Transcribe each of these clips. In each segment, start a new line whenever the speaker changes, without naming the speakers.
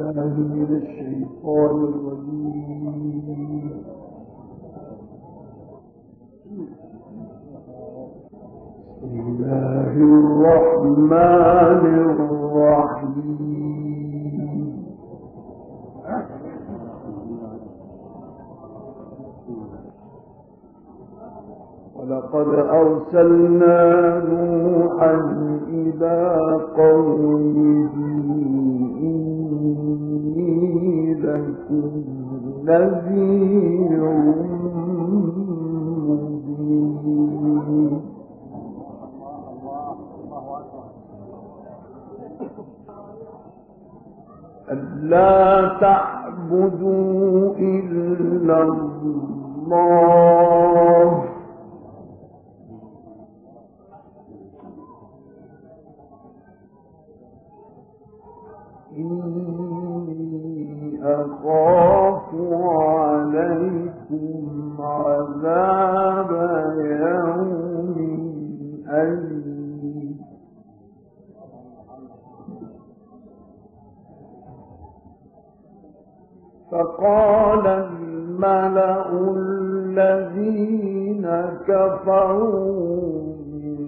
الله من الشيطان الرجيم. بسم الله الرحمن الرحيم. ولقد أرسلنا نوحا إلى قومه إني لكم نذير مبين. ألا تعبدوا إلا الله إني أخاف عليكم عذاب يوم أليم. فقال الملأ الذين كفروا من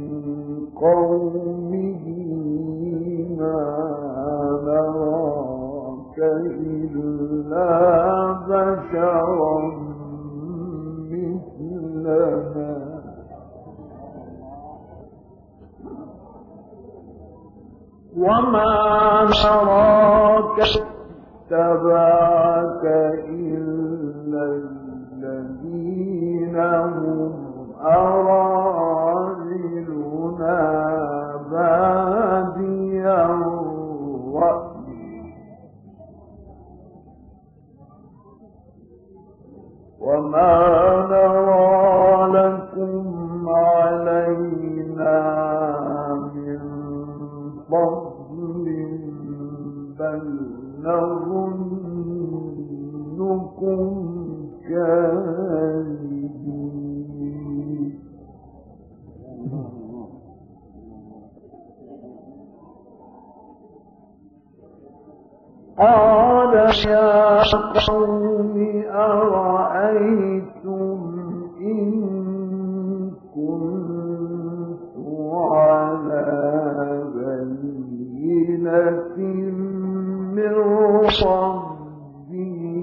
قومه ما نراك إلا بشرا مثلنا وما نراك اتبعك إلا الذين هم أراذلنا بادي الرأي وما نرى لكم علينا من فضل بل نظنكم كاذبين. قال يا قوم أرأيتم إن كنت على بينة من ربي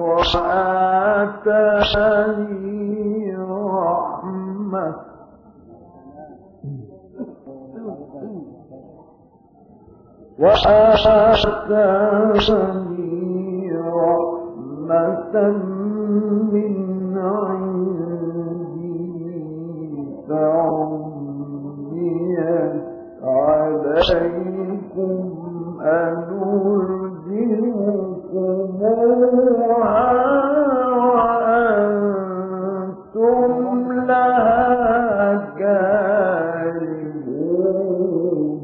وآتاني رحمة من عندي فعميت عليكم أنلزمكموها وأنتم لها كارهون.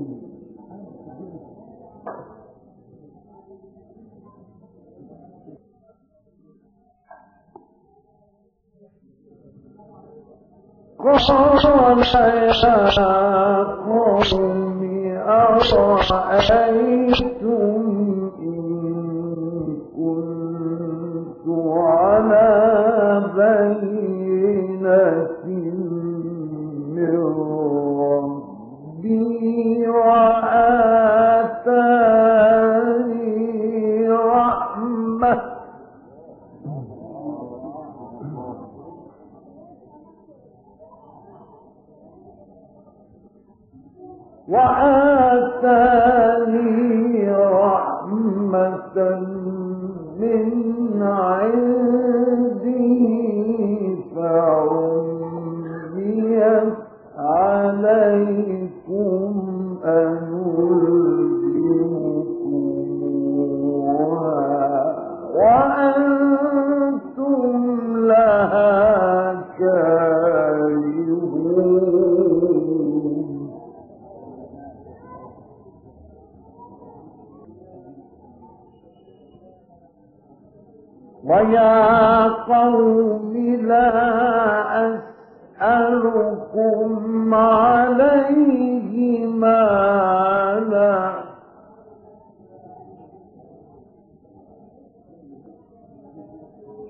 قال يا قوم أرأيتم إن كنت على بينة من ربي وآتاني رحمة من عندي فعميت عليكم أنلزمكموها وأنتم لها كارهون. ويا قوم لا أسألكم عليه مالا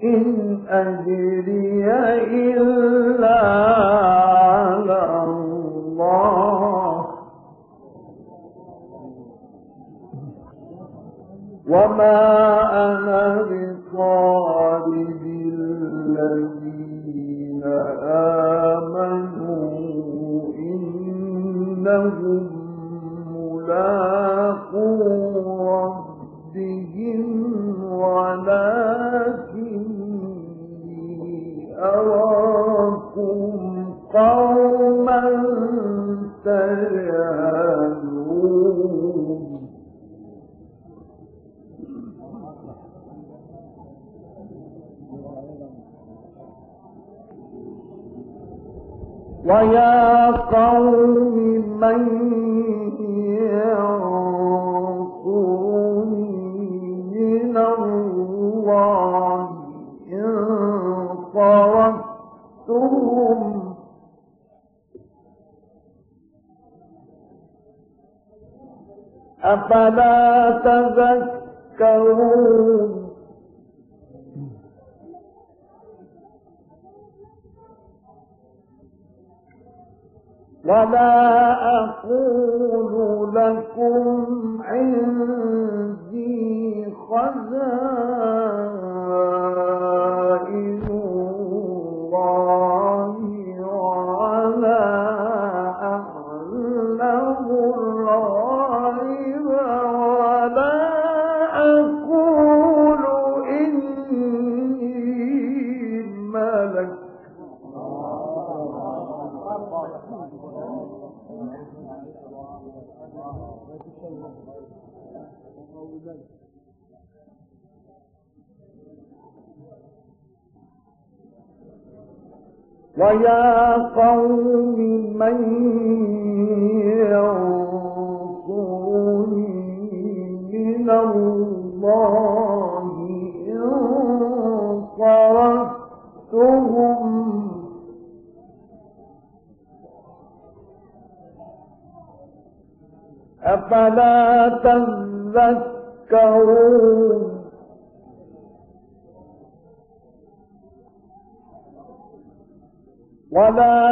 إن أجري إلا على الله وما أنا بطارد الذين آمنوا إنهم ملاقو ربهم ولكني أراكم قوما تجهلون ويا قوم من ينصرني من الله إن طردتهم أفلا تذكرون ولا أقول لكم عندي خزائن الله ولا أعلم الغيب ولا أقول إني ملك ويا قوم من ينصرني من الله إن طردتهم أفلا تذكرون ولا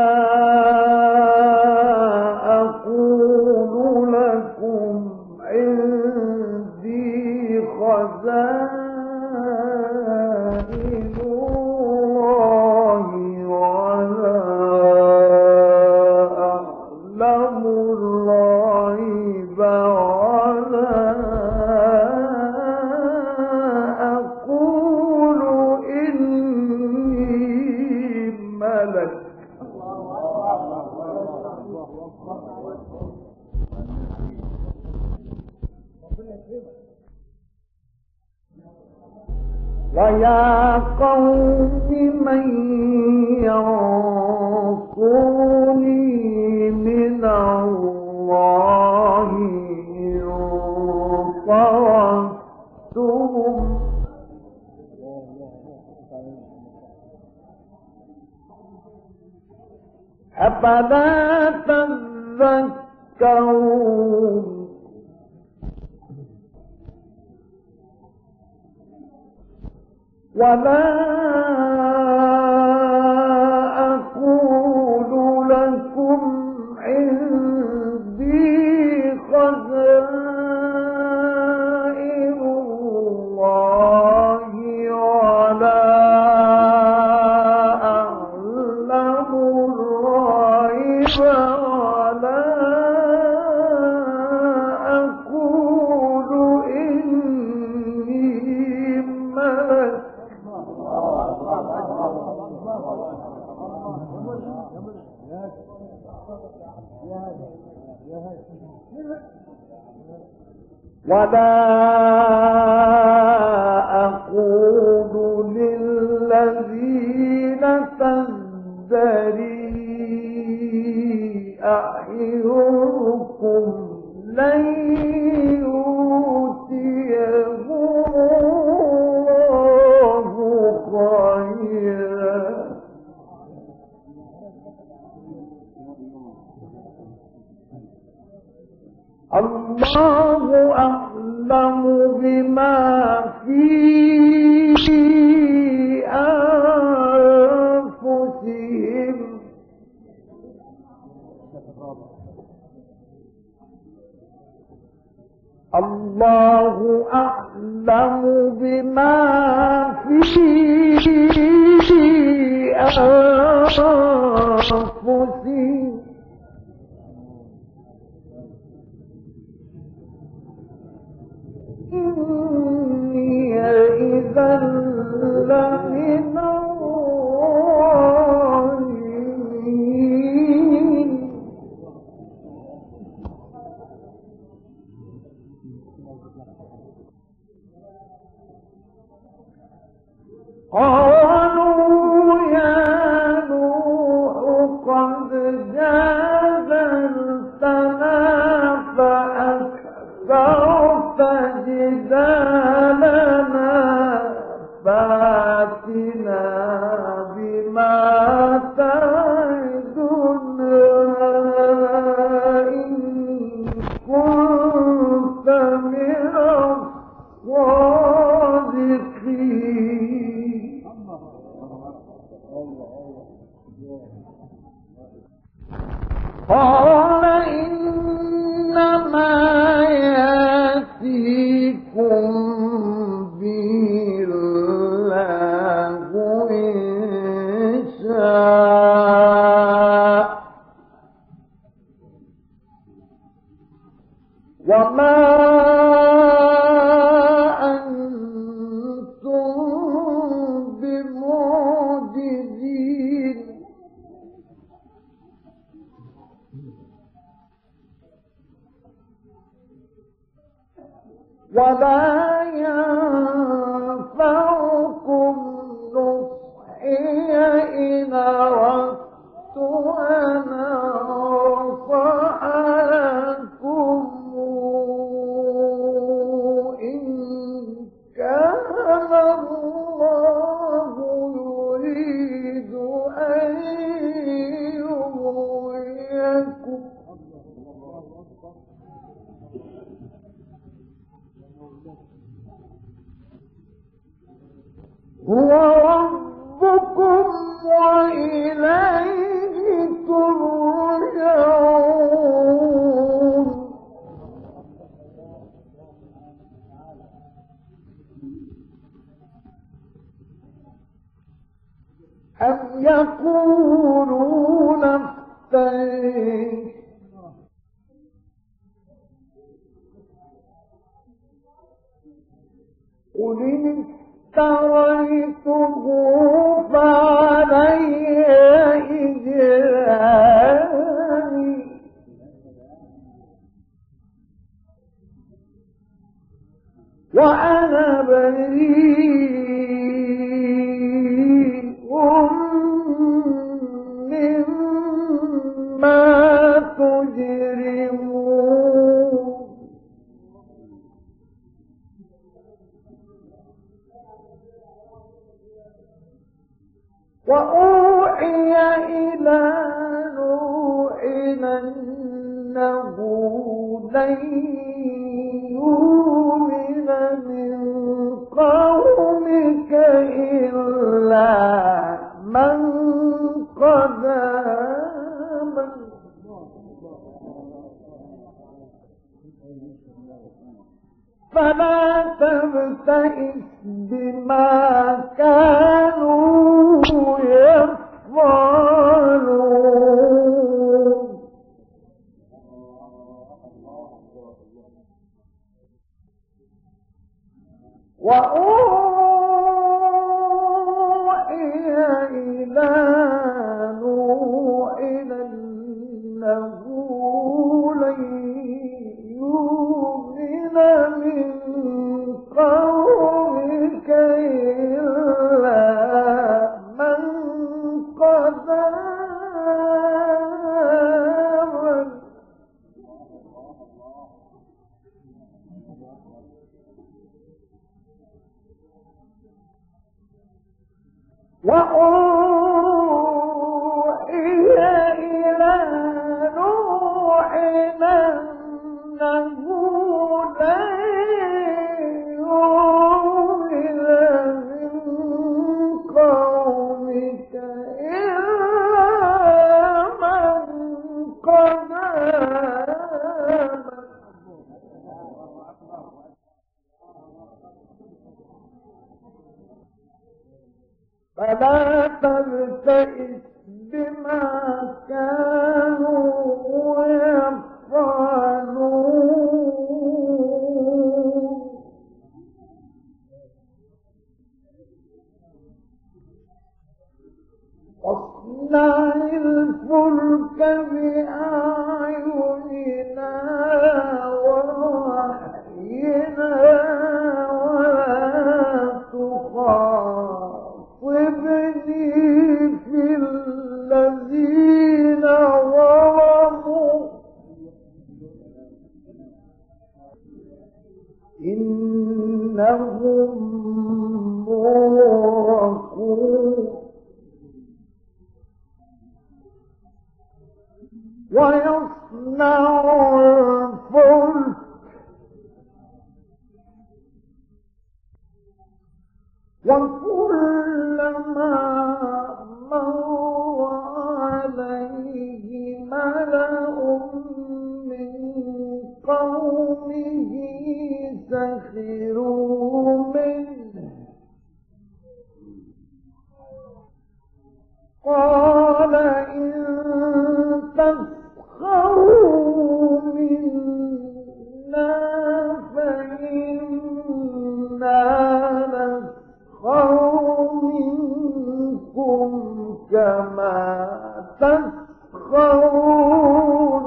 أقول لكم عندي خزائن الله ولا أعلم الغيب ولا أقول إني ملك ويا قوم من ينصرني من الله إن طردتهم أفلا تذكرون ولا أقول لكم عندي خزائن الله ولا أعلم الغيب ولا أقول إني ملك ولا أقول للذين تزدري أعينكم لن يؤتيهم الله خيرا الله أعلم بما في الله أعلم بما في أنفسهم إني إذا لمن الظالمين قالوا يا نوح قد جادلتنا فأكثرت جدالنا فأتنا بما تعدنا إن كنت من الصادقين قال إنما يأتيكم به الله إن شاء وما أنتم بمعجزين ولا ينفعكم نصحي إن أردت أن أنصح لكم إن كان الله يريد أن يغويكم هو ربكم وإليه ترجعون أم يقولون افتريه قل إن افتريته فعلي إجرامي وأنا بريء مما تجرمون وأوحي إلى نوح أنه لن يؤمن من قومك إلا من قد آمن فلا تبتئس بما كانوا يفعلون وأوحي إلى نوح أنه لن يؤمن من قومك إلا من قد آمن وأوحي إلى نوح أنه لن يؤمن من قومك إلا من قد آمن فلا تبتئس بما كانوا يفعلون واصنع الفلك بأعيننا ووحينا ولا تخاطبني في الذين ظلموا إنهم مغرقون ويصنع الفلك وكلما مر عليه ملأ من قومه سخروا منه قال إن تسخروا منا فإنا نسخر منكم كما تسخرون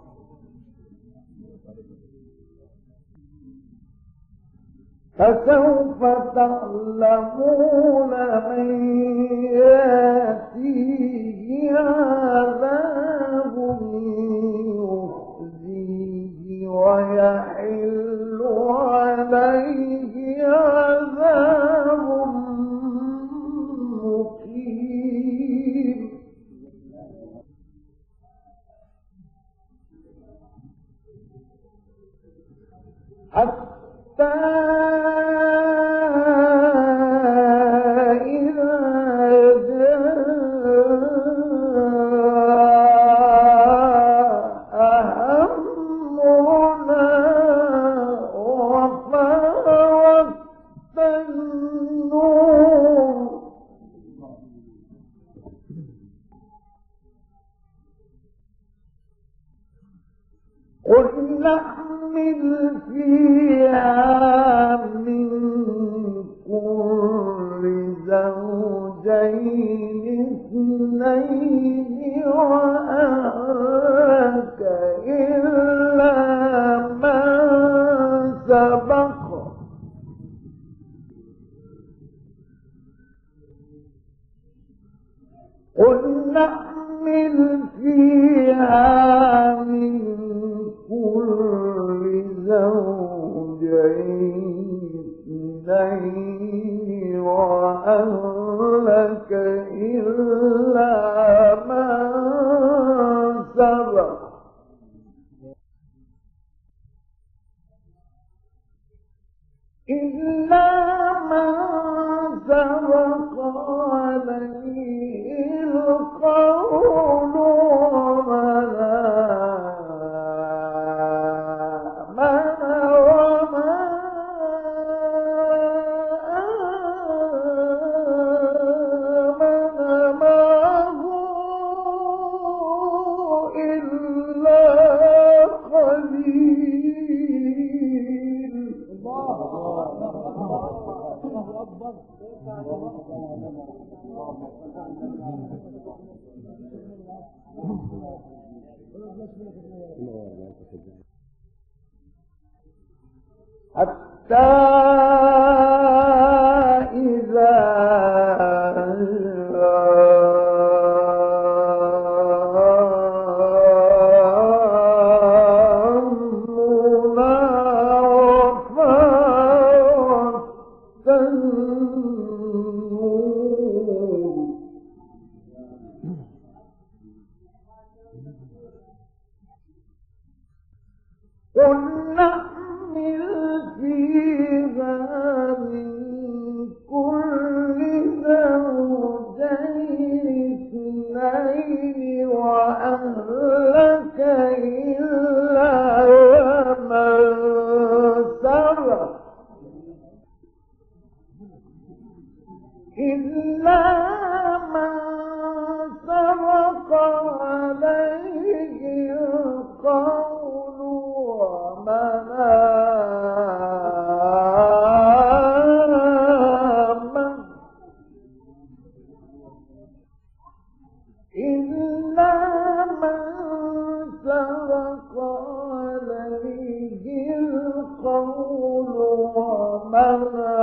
فسوف تعلمون من يأتيه عذاب يخزيه ويحل عليه عذاب مقيم حتى إذا جاء أمرنا وفارت النور قل نحمل فيها من كل زوجين اثنين وأهلك إلا من سبق قل نحمل فيها من كل زوجين اثنين وأهلك إلا من سبق إلا من سبق عليه القول ومن حتى إذا قل نحمل فيها من كل زوجين اثنين وأهلك إلا من سبق إلا من سبق عليه القول ومن آمن إلا من سبق عليه القول ومن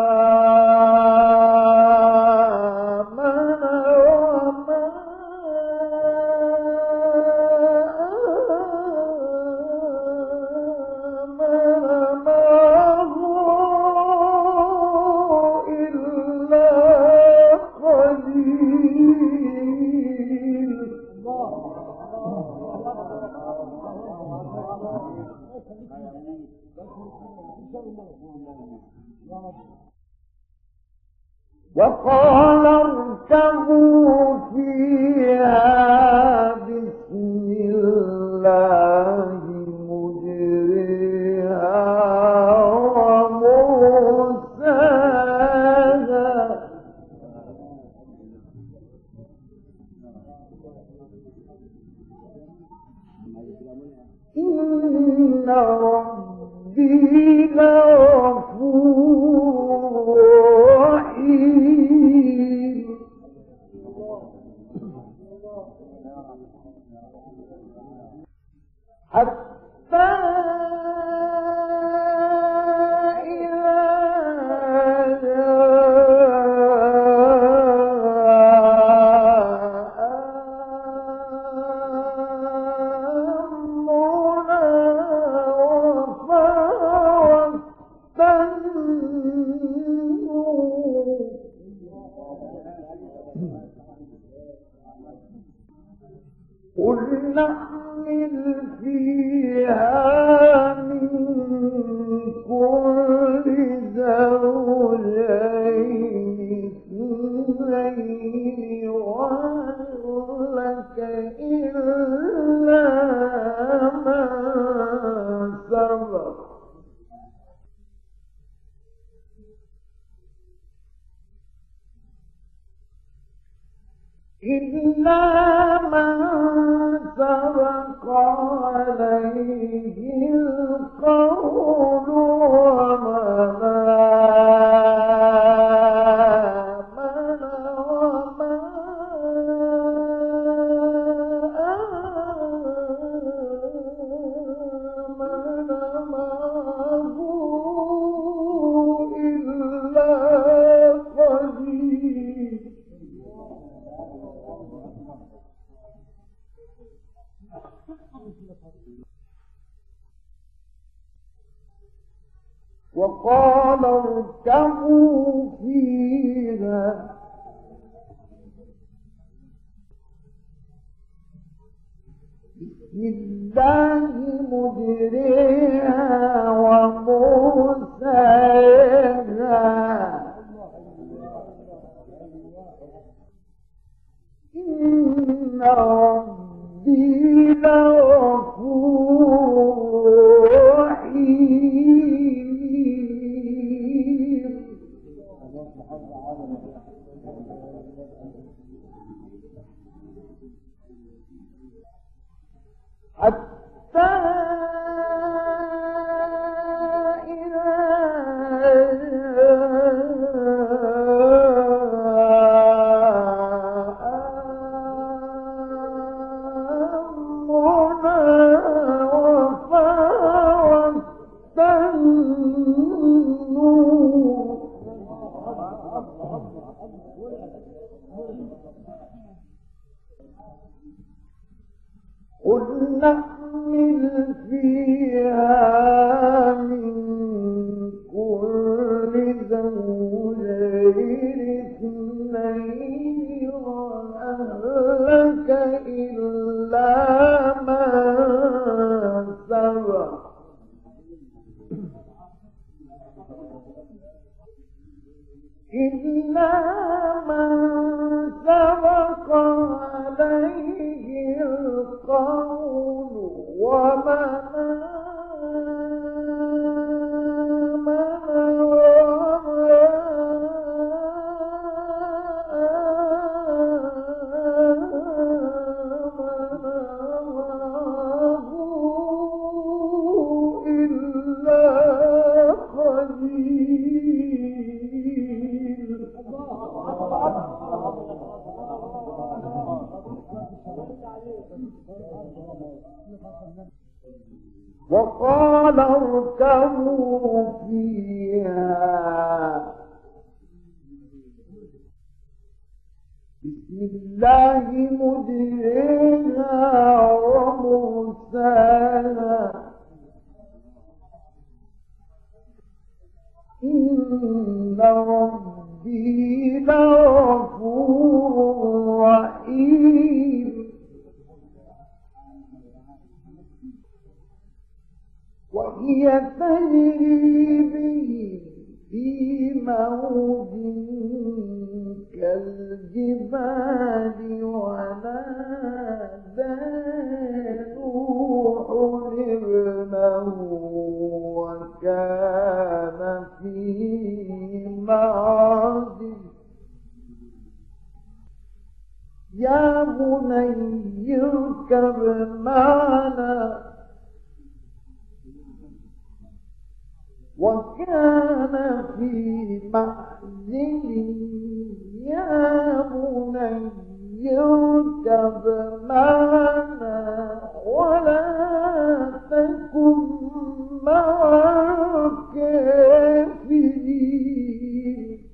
وقال اركبوا فيها بسم الله مجريها ومرساها إن ربي لغفور رحيم حتى إذا أمرنا وفارت النور قل نحمل فيها من كل زوجين اثنين وأهلك إلا من سبق إلا من سبق عليه القول ومن آمن وما آمن معه إلا قليل وقال اركبوا فيها بسم الله مجريها ومرساها إن ربي لغفور رحيم حتى إذا قل نحمل فيها من كل زوجين اثنين وأهلك إلا من سبق إلا من سبق عليه القول ومن آمن وما وقال اركبوا فيها بسم الله مجريها ومرساها إن ربي لغفور رحيم وهي تجري به في موج كالجبال ونادى نوح ابنه وكان في معزل يا بني اركب معنا وكان في معزل يا بني اركب معنا ولا تكن مع الكافرين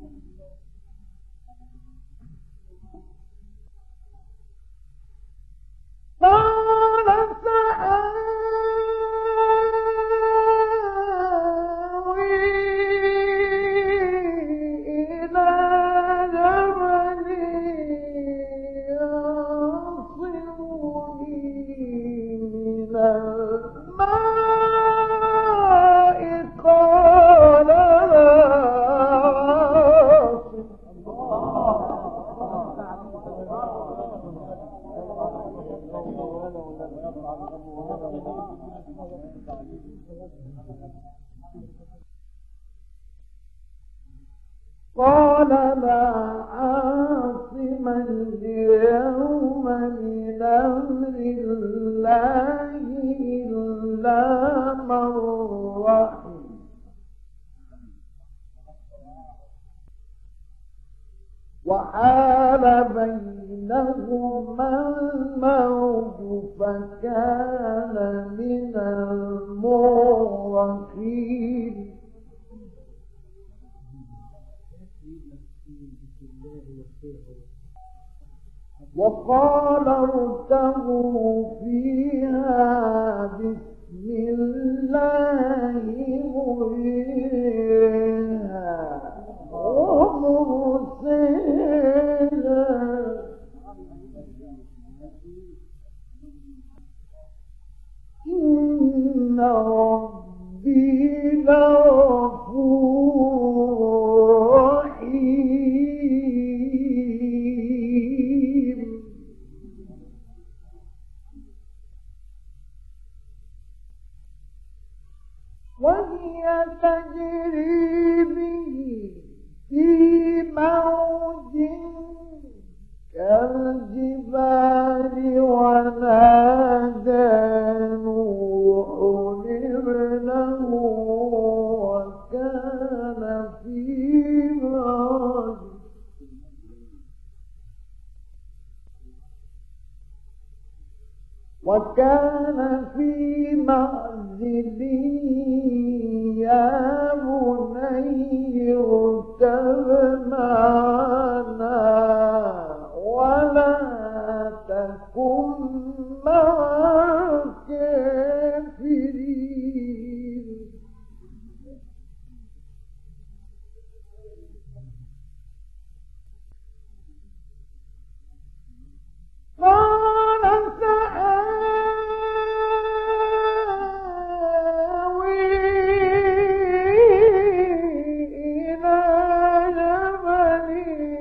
قال سآوي إلى جبل يعصمني من الماء قال لا قال لا عاصم اليوم من أمر الله إلا من رحم وحال بينهما الموج فكان من المغرقين وقال اركبوا فيها بسم الله مجريها ومرساها إن ربي لغفور رحيم وهي تجري به في موج كالجبال ونادى نوح ابنه وكان في معزل يا بني اركب معنا ولا تكن مع الكافرين قال سآوي إلى جبل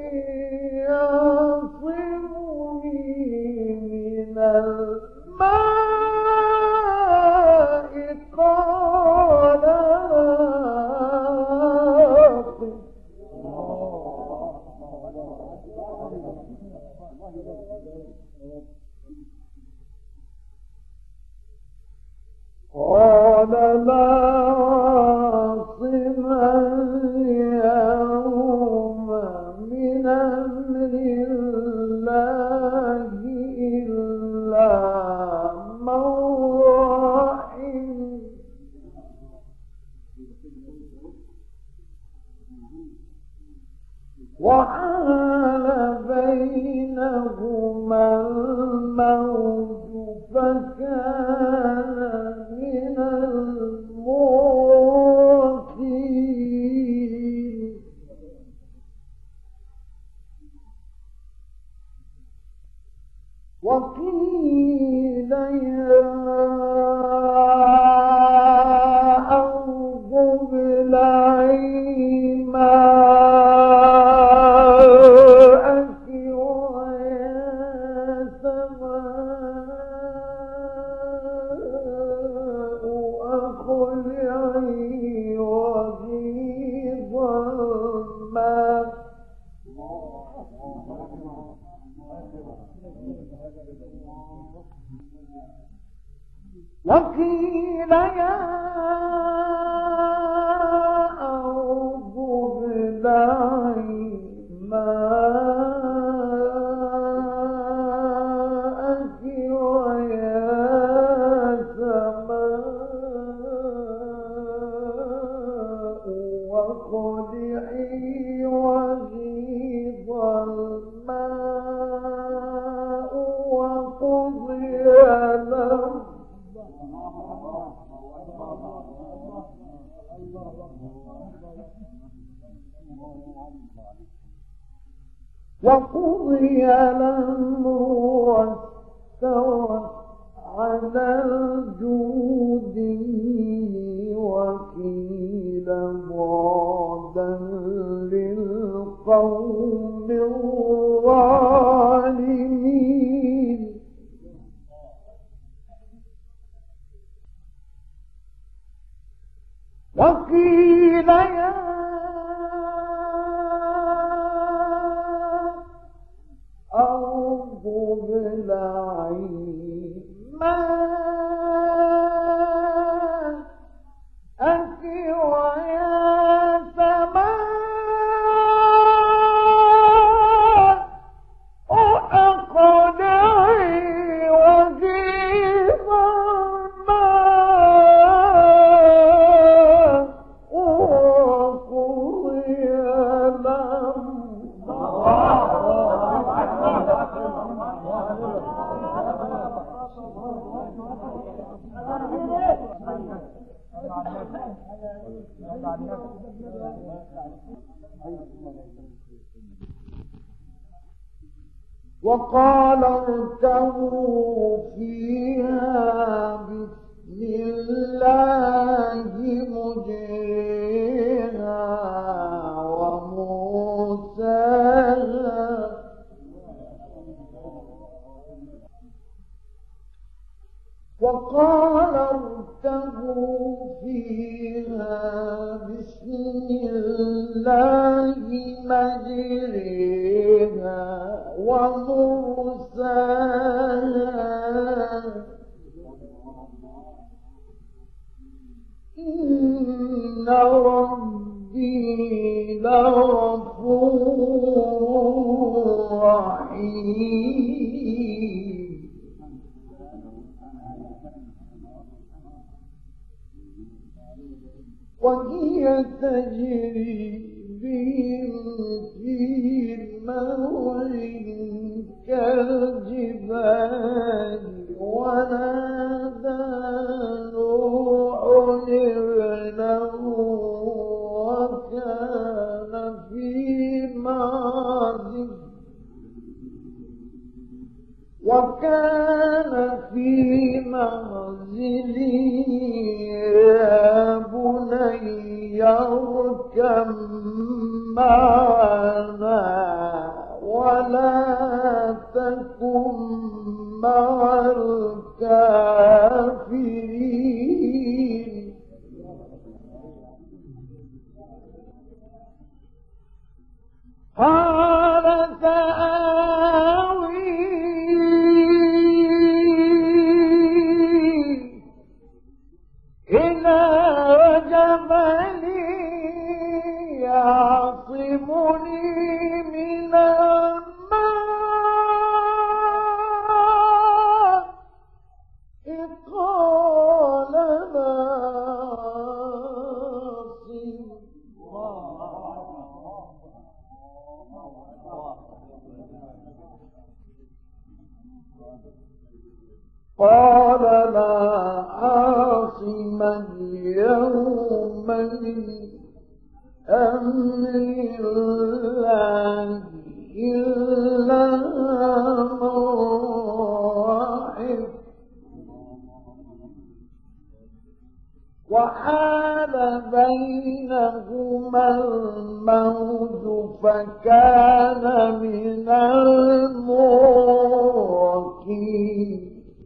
يعصمني من الماء قال لا عاصم قال لا عاصم اليوم من أمر الله إلا وحال بينهما الموج فكان من المغرقين وقيل يا أرض ابلعي ماءك ويا سماء أقلعي وغيض الماء وقيل يا أرض ابلعي ماءك ويا سماء واقلعي وغيض الماء وقضي الأمر وقضي الأمر واستوت على الجود وقيل بعدا للقوم الظالمين وقيل يا أرض ابلعي ماءك ويا سماء أقلعي وغيض الماء وقضي وقال اركبوا فيها بسم الله مجريها ومرساها وقال اركبوا فيها بسم الله مجريها ومرساها إن ربي لغفور رحيم وهي تجري بهم في موج كالجبال ونادى نوح ابنه وكان في منزل يا بني اركب معنا ولا تكن مع الكافرين قال سآوي إلى جبل يعصمني من الماء قال لا عاصم قال لا عاصم اليوم من أمر الله إلا من رحم وحال بينهما الموج فكان من المغرقين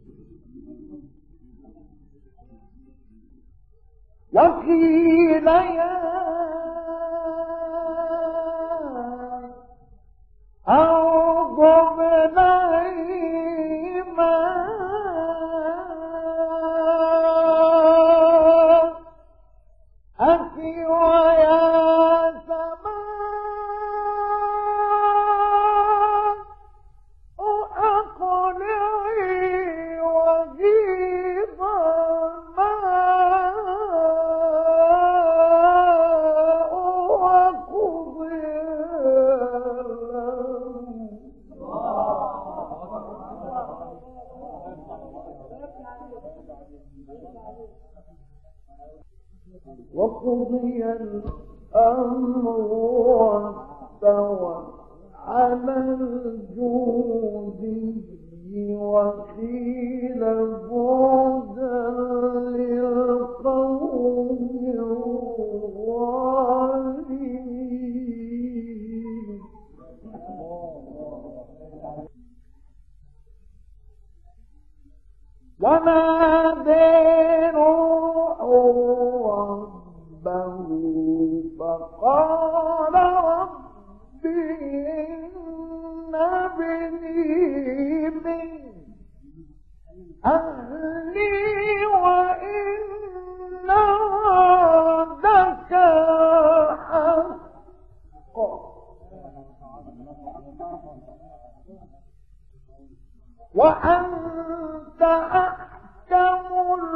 وقيل يا أرض ابلعي ماءك ويا سماء أقلعي وغيض الماء وقضي الأمر واستوى على الجودي وقيل بعدا للقوم الظالمين ونادى نوح ربه فقال رب إن ابني من أهلي وإن وعدك حق وأنت أحكم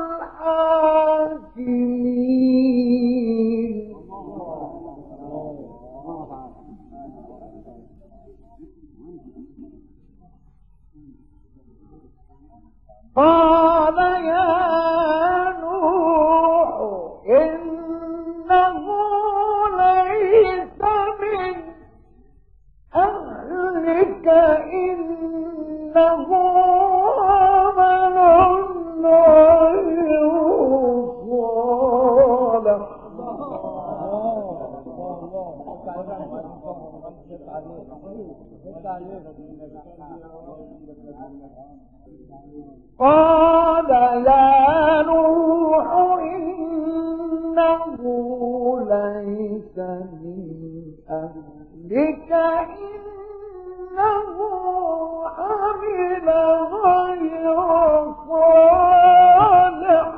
الحاكمين قال يا نوح إنه ليس من أهلك إنه عمل غير صالح قال يا نوح إنه ليس من أهلك إنه عمل غير صالح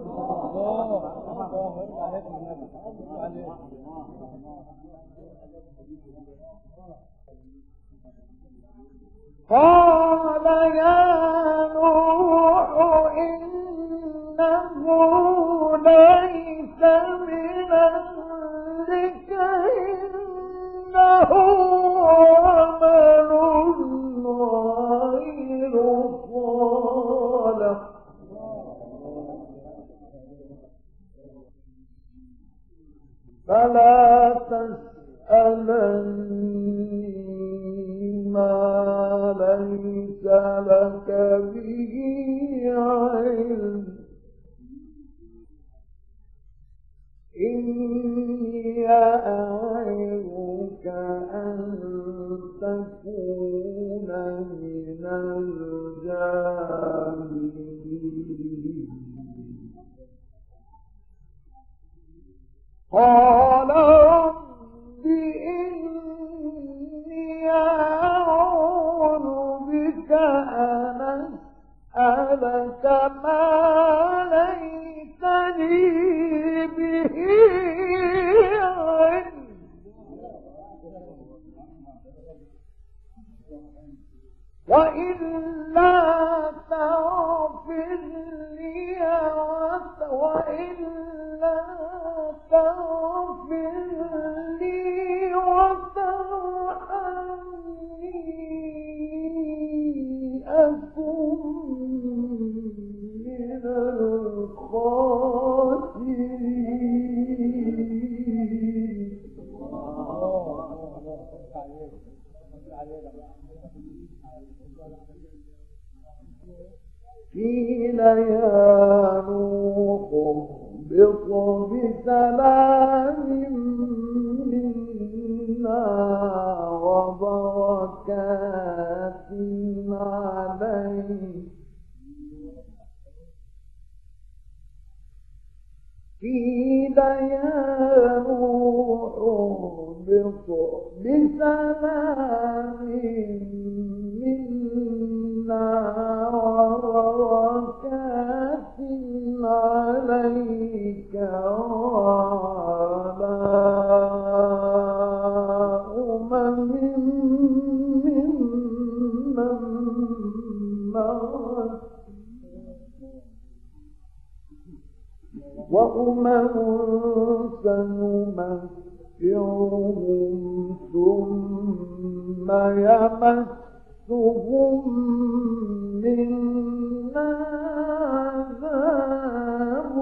قال يا نوح إنه ليس من أهلك إنه عمل غير صالح فلا تسألني ما ليس لك به علم إني أعظك أن تكون من الجاهلين قال رب إني أعوذ بك أن أسألك ما ليس لي به علم وإلا تغفر لي وترحمني قيل يا نوح اهبط بسلام منا وبركات عليك قيل يا نوح اهبط بسلام منا وبركات عليك وعلى أمم ممن معك وأمم سنمتعهم ثم يمسهم منا عذاب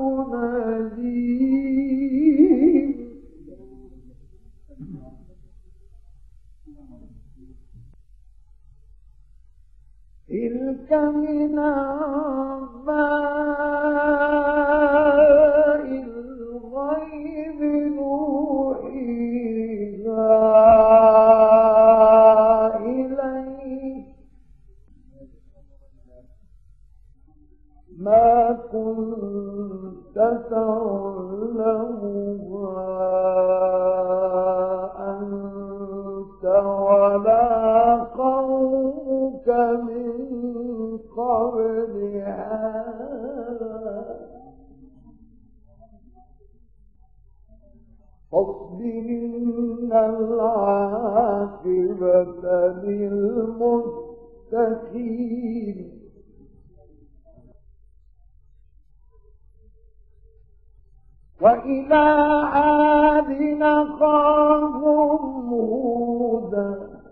أليم تلك من أنباء الغيب نوحيها إليك ما كنت تعلمها أنت ولا قومك من قبل هذا فاصبر إن العاقبة للمتقين وإلى عاد أخاهم هودا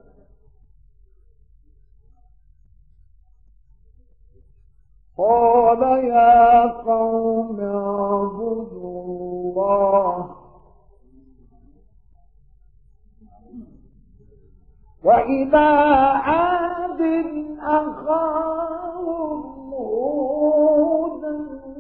قال يا قوم اعبدوا الله وإلى عاد أخاهم هودا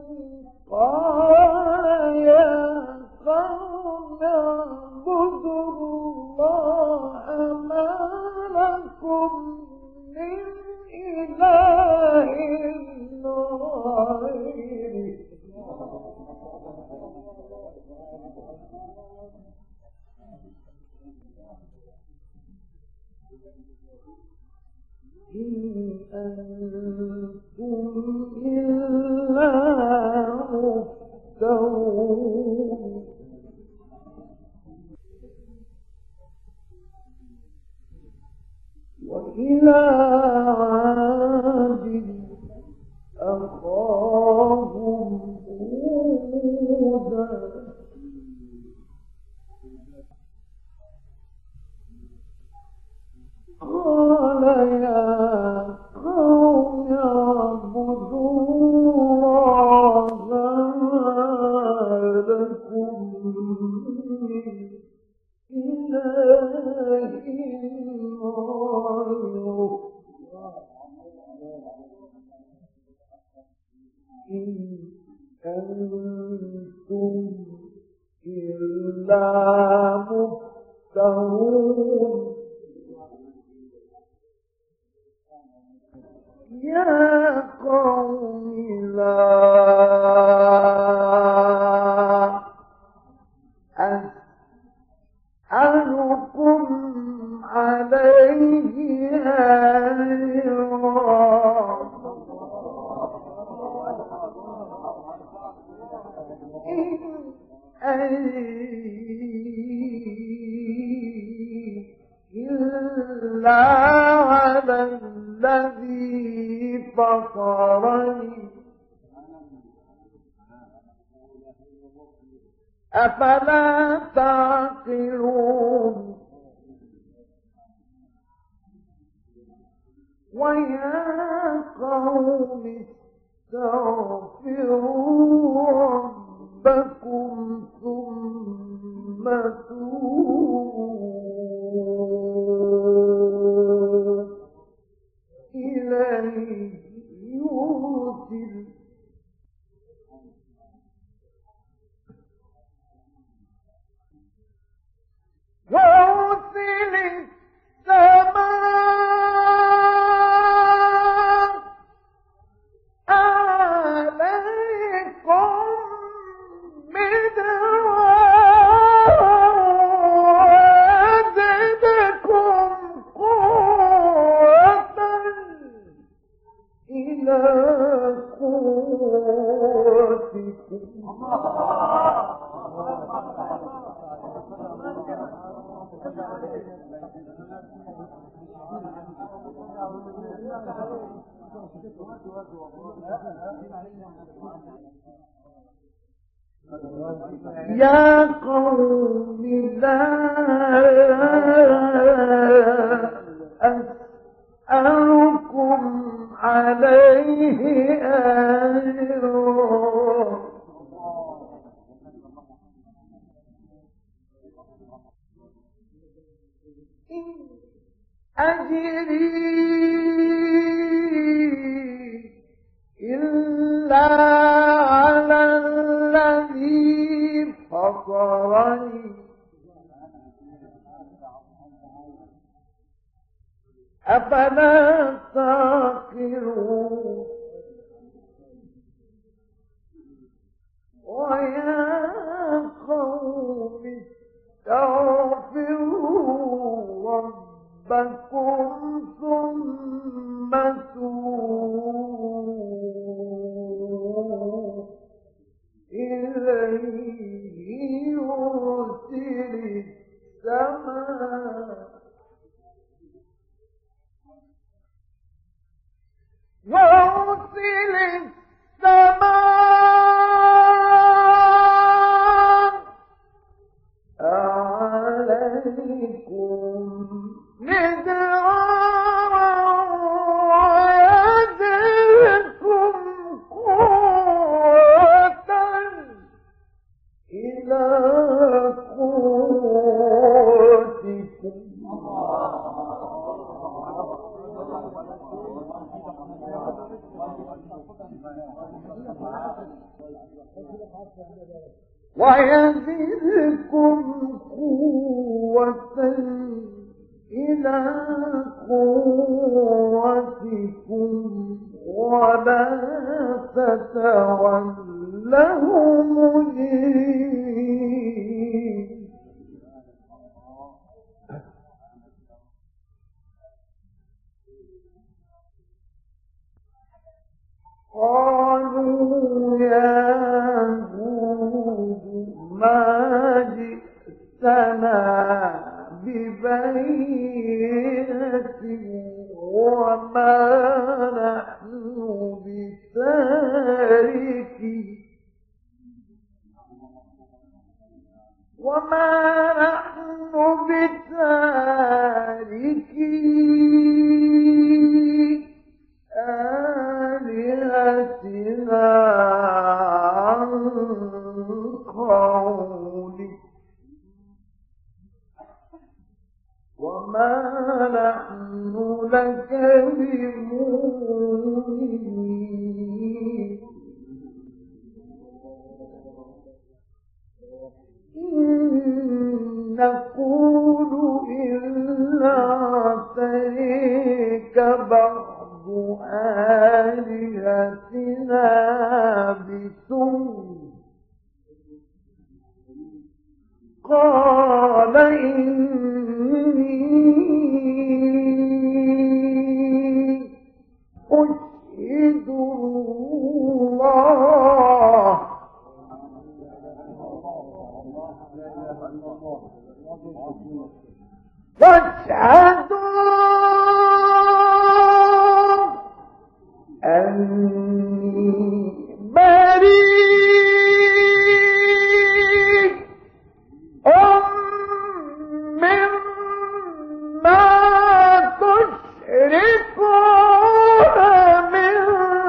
قال يا قوم اعبدوا الله ما لكم من إله غيره إن أنتم إلا مفترون وإلى عاد أخاهم هودا قال يا قوم اعبدوا الله ما لكم من إله غيره إن أنتم إلا مفترون يا قوم لا أسألكم عليه أجرا إن أجري إلا على الذي فطرني أفلا تعقلون ويا قوم استغفروا ربكم ثم توبوا يا قوم لا أسألكم عليه أجرا إن أجري إلا على الذي فطرني أفلا تعقلون ويا قوم استغفروا ربكم ثم توبوا إليه يرسل السماء عليكم مدرارا ويزدكم قوة إلى قوتكم ويزدكم قوة إلى قوتكم ولا تتولوا مجرمين قالوا يا هود ما جئتنا ببينة وما نحن بتاركي آلهتنا عن قولك وما نحن لك بمؤمنين إن نقول إلا اعتريك بعض آلهتنا بسوء قال إني أشهد الله واشهدوا أني بريء مما تشركون من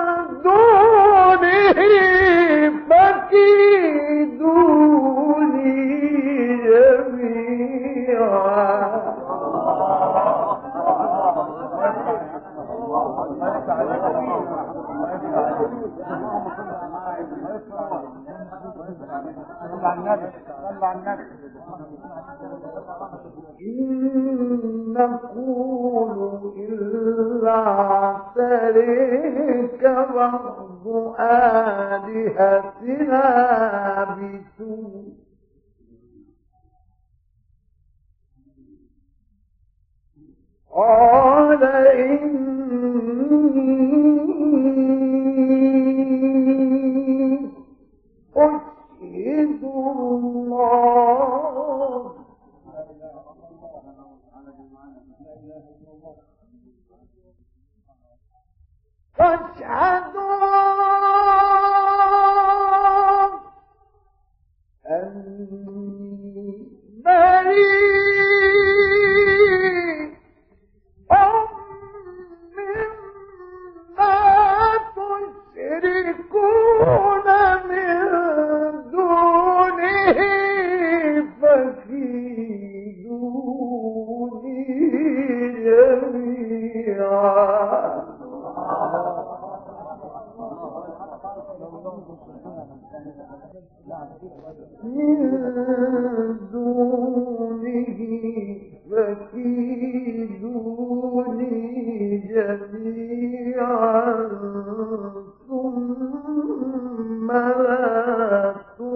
دونه فكيدوني جميعا إن نقول إلا اعتريك بعض آلهتنا بسوء قال إني أشهد الله واشهدوا أني بريء مما تشركون من دونه فكيدوني جميعا من دونه فكيدوني جميعا ثم لا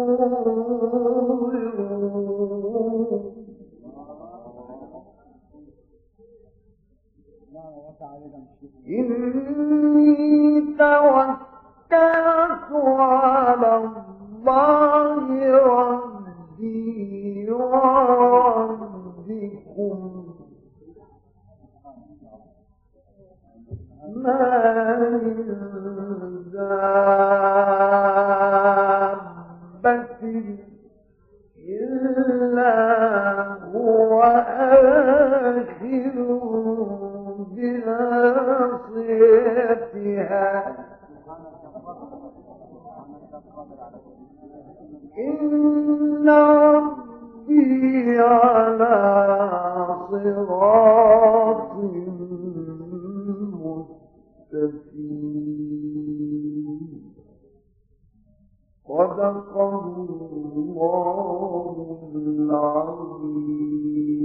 تنظرون إني توكلت على الله ربي وربكم ما من دابة إلا هو آخذ بناصيتها إن ربي على صراط مستقيم صدق الله العظيم